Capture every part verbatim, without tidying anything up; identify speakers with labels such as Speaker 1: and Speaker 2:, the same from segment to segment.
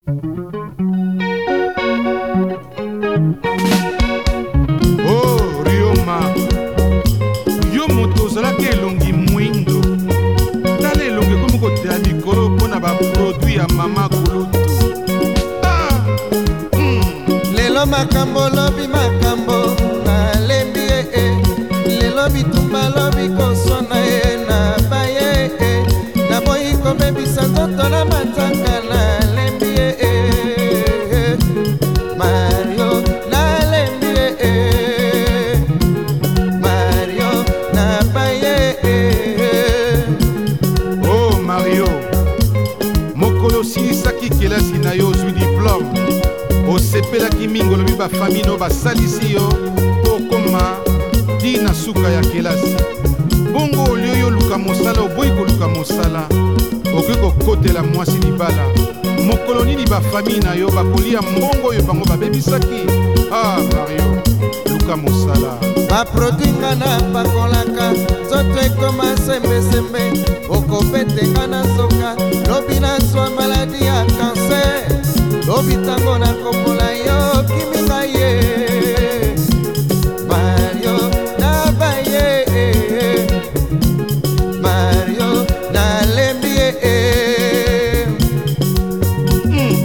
Speaker 1: Oh Rioma, yo moto ozalaki elongi mwindo tala elongi komi koteya mikolo mpona baproduit ya mama kulutu. Ah, mm.
Speaker 2: Lelo makambo lobi makambo nalembi e e lelo bitumba lobi koswana e na baye e na boyi komebisa nzoto na matanga nalembi e e Mario nalembi e e Mario na baye e.
Speaker 1: Oh Mario, mokolo osilisaki kelasi na yo ozwi diplome osepelaki mingi olobi bafami no basalisi yo mpo okoma ti na suka ya kelasi. Bongo olio yo luka mosala oboyi koluka mosala okoki kokotela mwasi libala. Mokolo nini bafami na yo bakolia mbongo oyo bango babebisaki? Ah Mario, luka mosala.
Speaker 2: baproduit nga na pakolaka nzoto ekoma sembesembe okopetenga na nzoka lobi na zwa maladi ya kanser lobi ntango nakopola yo kiminga ye Mario na baye Mario nalembi ye.
Speaker 1: mm.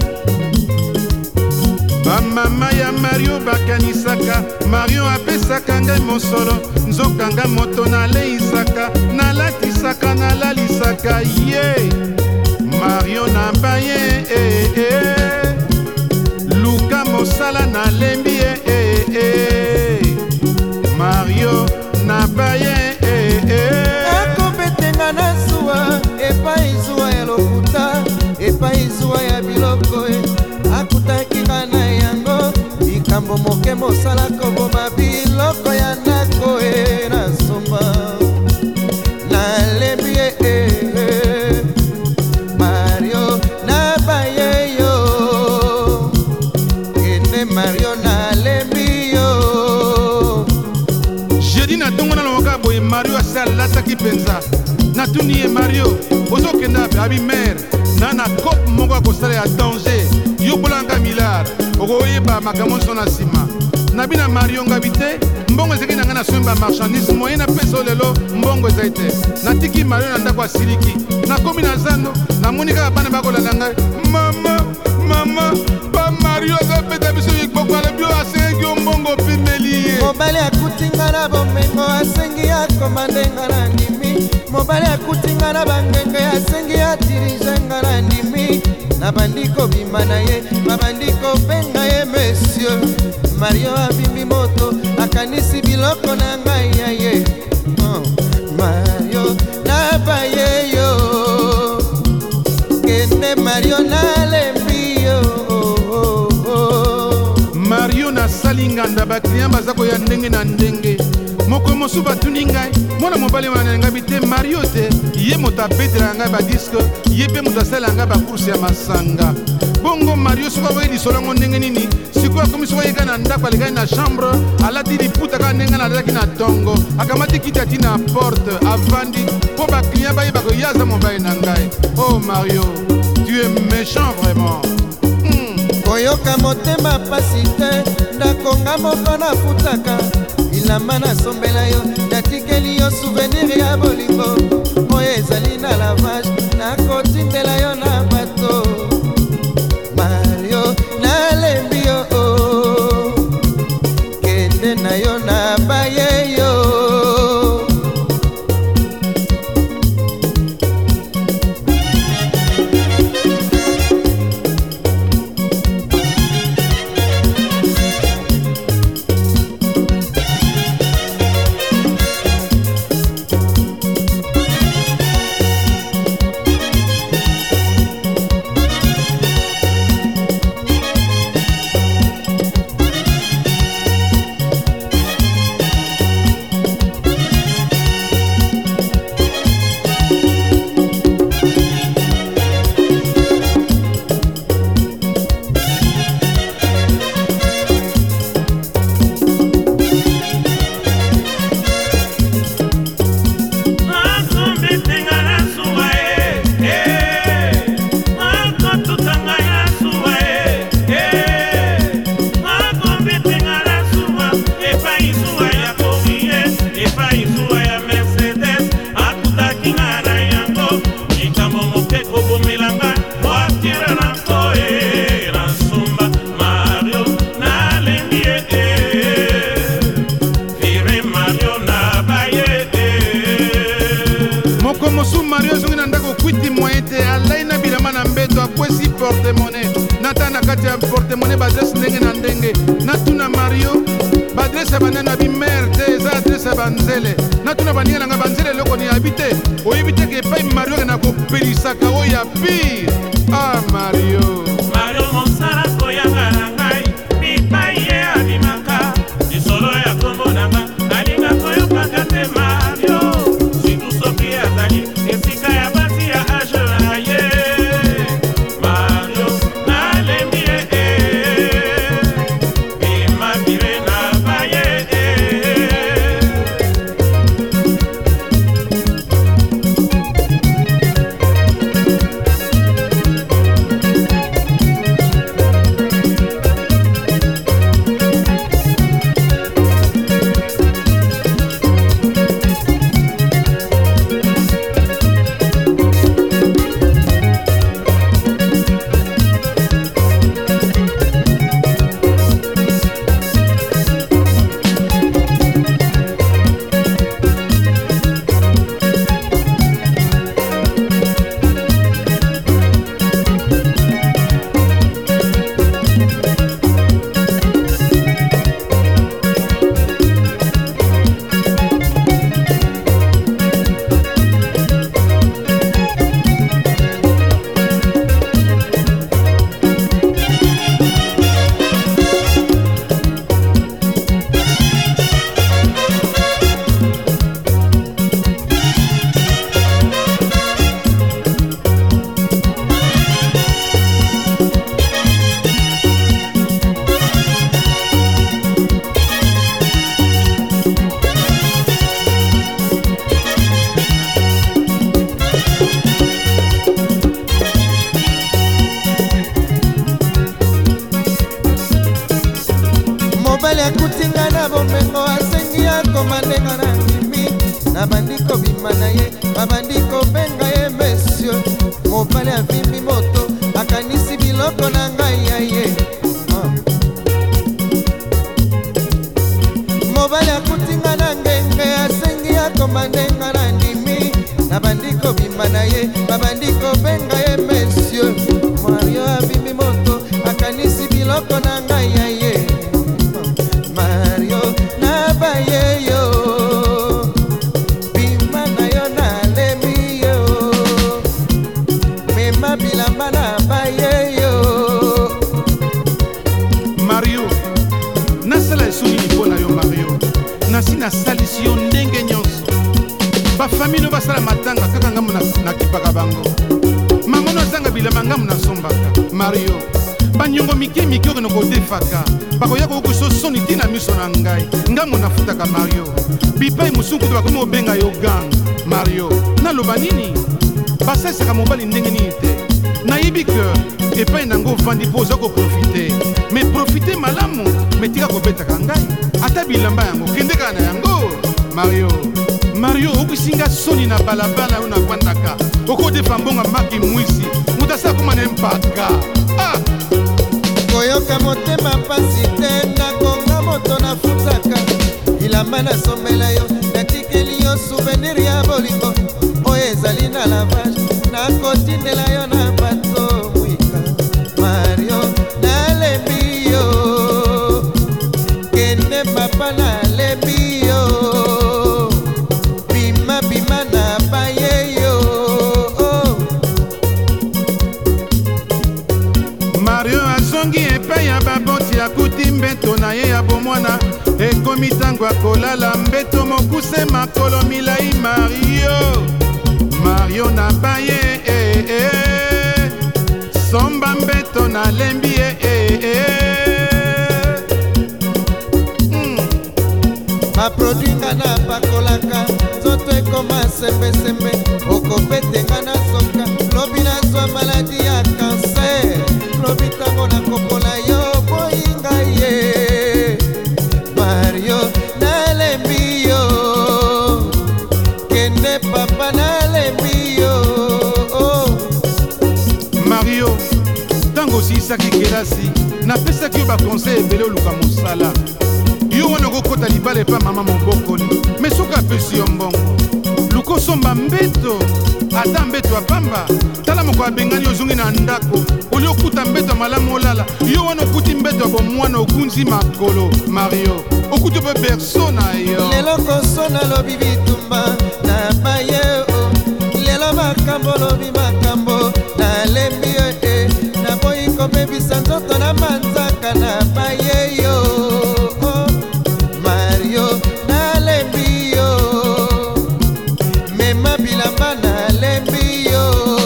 Speaker 1: Bamama ya Mario bakanisaka Mario apesaka ngai mosolo nzoka nga moto naleisaka nalatisaka nalalisaka ye yeah. Mario na baye eh, eh. luka mosala nalembi eh, eh, eh. Mario na baye eh, eh.
Speaker 2: akobetenga na zuwa epai zuwa ya lokuta epai zuwa ya biloko e akutaki nga na yango likambo moke mosala koboma biloko ya ndako e na somba nalembi ye e Mario na baye yo ene Mario nalembi yo.
Speaker 1: jeudi na ntongo nalomoka boye Mario asi alataki mpenza natuni ye Mario ozokenda ape abi mere na na kope moko akosala ya danger yobolanga milard okoyeba makambo nyonso na nsima na bina Mario ngabi te mbongo ezalaki na ngai na somba marchandise moye na pesa oyo lelo mbongo ezali te natiki Mario na ndako asiliki nakomi na zando namoni kaka bana bakolanda ngai mama mama ba Mario azopeta biso likpoko alobi oyo asengaki yo mbongo pimeli ye
Speaker 2: mobali akutinga na bomengo asengi akomandenga na ndimi mobali akutinga na bangenge asengi adirigenga na ndimi na bandiko bima na ye babandi kobenga ye monsieur Mario abimbi moto akanisi biloko na ngai ya ye oh, Mario na baye yo kende Mario nalembi yo oh, oh, oh.
Speaker 1: Mario nasali nganda bakliyan baza koya ndenge na ndenge moko mosu batuni ngai mwana mobali wana ngai te Mario te ye moto abetela ngai badiske ye mpe moto asalela ngai bakurse ya masanga. Bongo Mario soki akoki lisolo yango ndenge nini sikoyo akomi soki ayeka na ndako alekaki na chambre alati liputa kaka ndenge nalalaki na tongo akamati kiti ati na porte avandi mpo bakliyan bayeba koye aza mobali na ngai. Oh Mario, tu es méchant vraiment. mm.
Speaker 2: koyoka motema pasi te ndakonga moko nafutaka bilamba nasombela yo natikeli yo souvenir ya bolingo oyo ezali na lavage nakotindela yo na bato Mario nalembi yo oh. kende na yo na baye yo.
Speaker 1: portemone nata na kati ya portemone badresse ndenge na ndenge natuna Mario badresse ya banana bimere te eza adresse ya banzele natuna baninga nanga banzele eloko ni yabi te oyebi te ke epai Mario ke na kopelisaka oyo ya pire. Ah Mario
Speaker 3: Mario mosala koyanga na ngai bipai ye abimaka lisolo ya kombo na nga alinga koyokaka te Mario situ soki azali esika ya basi ya age na ye Mario nalembi ye bimabire na baye
Speaker 2: mobali akutinga na bomengo asengi akomandenga na ndimi na bandiko bima na ye babandi kobenga ye monsieur mobali avimbi moto akanisi biloko na ngai ya ye mobali akutinga na ngenge asengi akomandenga na ndimi na bandiko bima na ye babandi kobenga ye monsieur Mario avimbi moto akanisi biloko na ngai ya ye Mario na baye yo bima na yo na lemi yo mema bilamba na baye yo
Speaker 1: Mario nasala esuni lipo na yo Mario nasi nasalisi yo ndenge nyonso bafamili oyo basala matanga kaka ngambo nakipaka bango mangono azanga bilamba ngambo nasombaka Mario banyongo mike mike oyo nakodefaka bakoya kokoso soni ti na miso na ngai ngambo nafutaka Mario bipai mosusu kutu bakomi kobenga yo gang Mario naloba nini basalisaka mobali ndenge nini te nayebi ke epai nango ovandi mpo oza koprofite me profite malamu me tika kobetaka ngai ata bilamba yango kende kaka na yango Mario Mario okusinga soni na balabala oyo navandaka okodefa mbonga maki mwisi moto asala koma na mpaka ah!
Speaker 2: koyoka motema pasi te nakonga moto nafutaka ilamba nasomela yo natikeli yo souvenir ya bolingo oyo ezali na lavage nakotindela yo na bato mwika Mario nalembi yo kende papa nalembi yo bima bima na baye yo oh.
Speaker 1: Mario azongi epai ya baboti akuti mbeto na ye ya bomwana ekomi ntango akolala mbeto mokuse makolo milai Mario Mario na baye eh, eh. somba mbeto na lembi eh, eh, eh. mm.
Speaker 2: baprodwinga na bakolaka nzoto ekoma sembesembe okobetenga na soka lobi nazwa maladi ya kanser lobi ntango nakopola yo boyinga ye Mario nalembi yo kende papa nalembi yo oh.
Speaker 1: Mario ntango osilisaki kelasi napesaki yo bakonsey ebele oluka mosala yo wana okokota libala epa mama mobokoli me soki apesi yo mbongo lukosomba mbeto ata mbeto apamba tala moko abengani ozongi na ndako oli okuta mbeto malamu olala yo wana okuti mbeto ya bomwana okunzi makolo Mario okuti mpe berso na yo
Speaker 2: lelo koso nalobi bitumba na baye o lelo makambo lobi makambo nalembi yo e naboyi komebisa nzoto na manzaka na baye yo Mario nalembi yo mema bilamba nalembi yo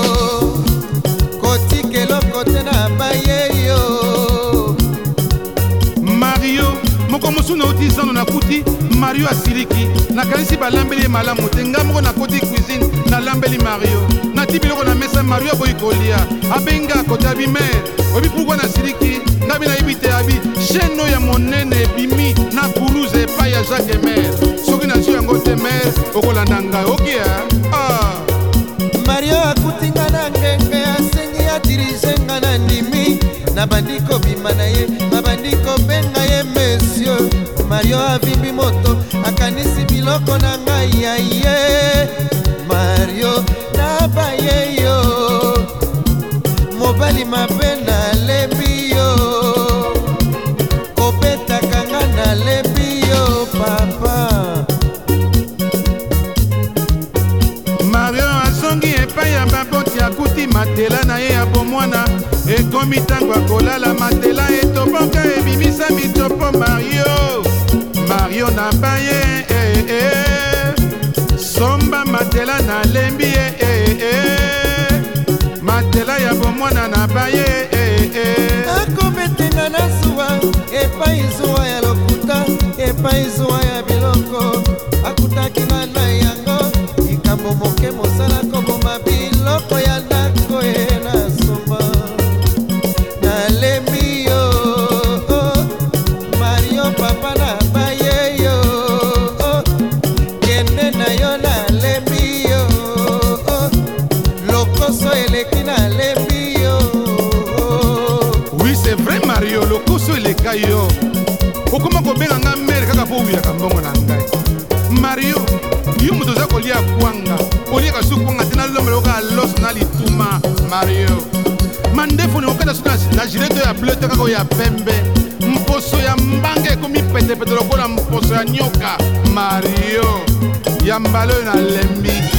Speaker 2: kotikeloko te na baye yo
Speaker 1: Mario moko mosu na otizano na kuti Mario asiliki nakanisi balambeli ye malamu te nga moko nakoti cuisine nalambeli Mario nati biloko na mesa Mario aboyi kolia abenga kote abi mere oyebi pourkua nasiliki nga bi nayebi te abi chaîne oyo ya monene ebimi na Toulouse epai ya Jacques Emer soki nazwi yango te mere okolanda ngai okia ah.
Speaker 2: Mario akutinga na ngenge asengi adirige nga na ndimi nabandi kobima na ye nabandi kobenga ye monsieur Mario avimbi moto akanisi biloko na ngai ya ye Mario nabaye yo mobali mabe nalembi yo kobetaka nga nalembi yo papa
Speaker 1: Mario azongi epai ya baboti akuti matela na ye ya bomwana ekomi ntango akolala matela etoboka ebimisa mitopo Mario Mario na baye eh, eh. somba matela nalembi ye eh, eh. matela ya bomwana na baye eh, eh.
Speaker 2: akobetenga na zuwa epai zuwa ya lokuta epai zuwa ya biloko akutaki nga na yango likambo moke mosala koboma biloko ya ndako ye na somba nalembi yo oh, Mario papa na baye yo oh, kende na yo nalembi yo oh, lokoso eleki nalembi yo oh.
Speaker 1: Oui c'est vrai Mario lokoso eleka yo okoma kobenga nga mere kaka po wiyaka mbongo na ngai Mario yo moto oza kolia kwanga oliaka su kwanga te nalombela oka los na lituma Mario mandefu ni okata su na gileto ya bleu te kaka oyo ya pembe mposo ya mbanga ekomi petepete lokola mposo ya nyoka Mario ya mbala oyo nalembi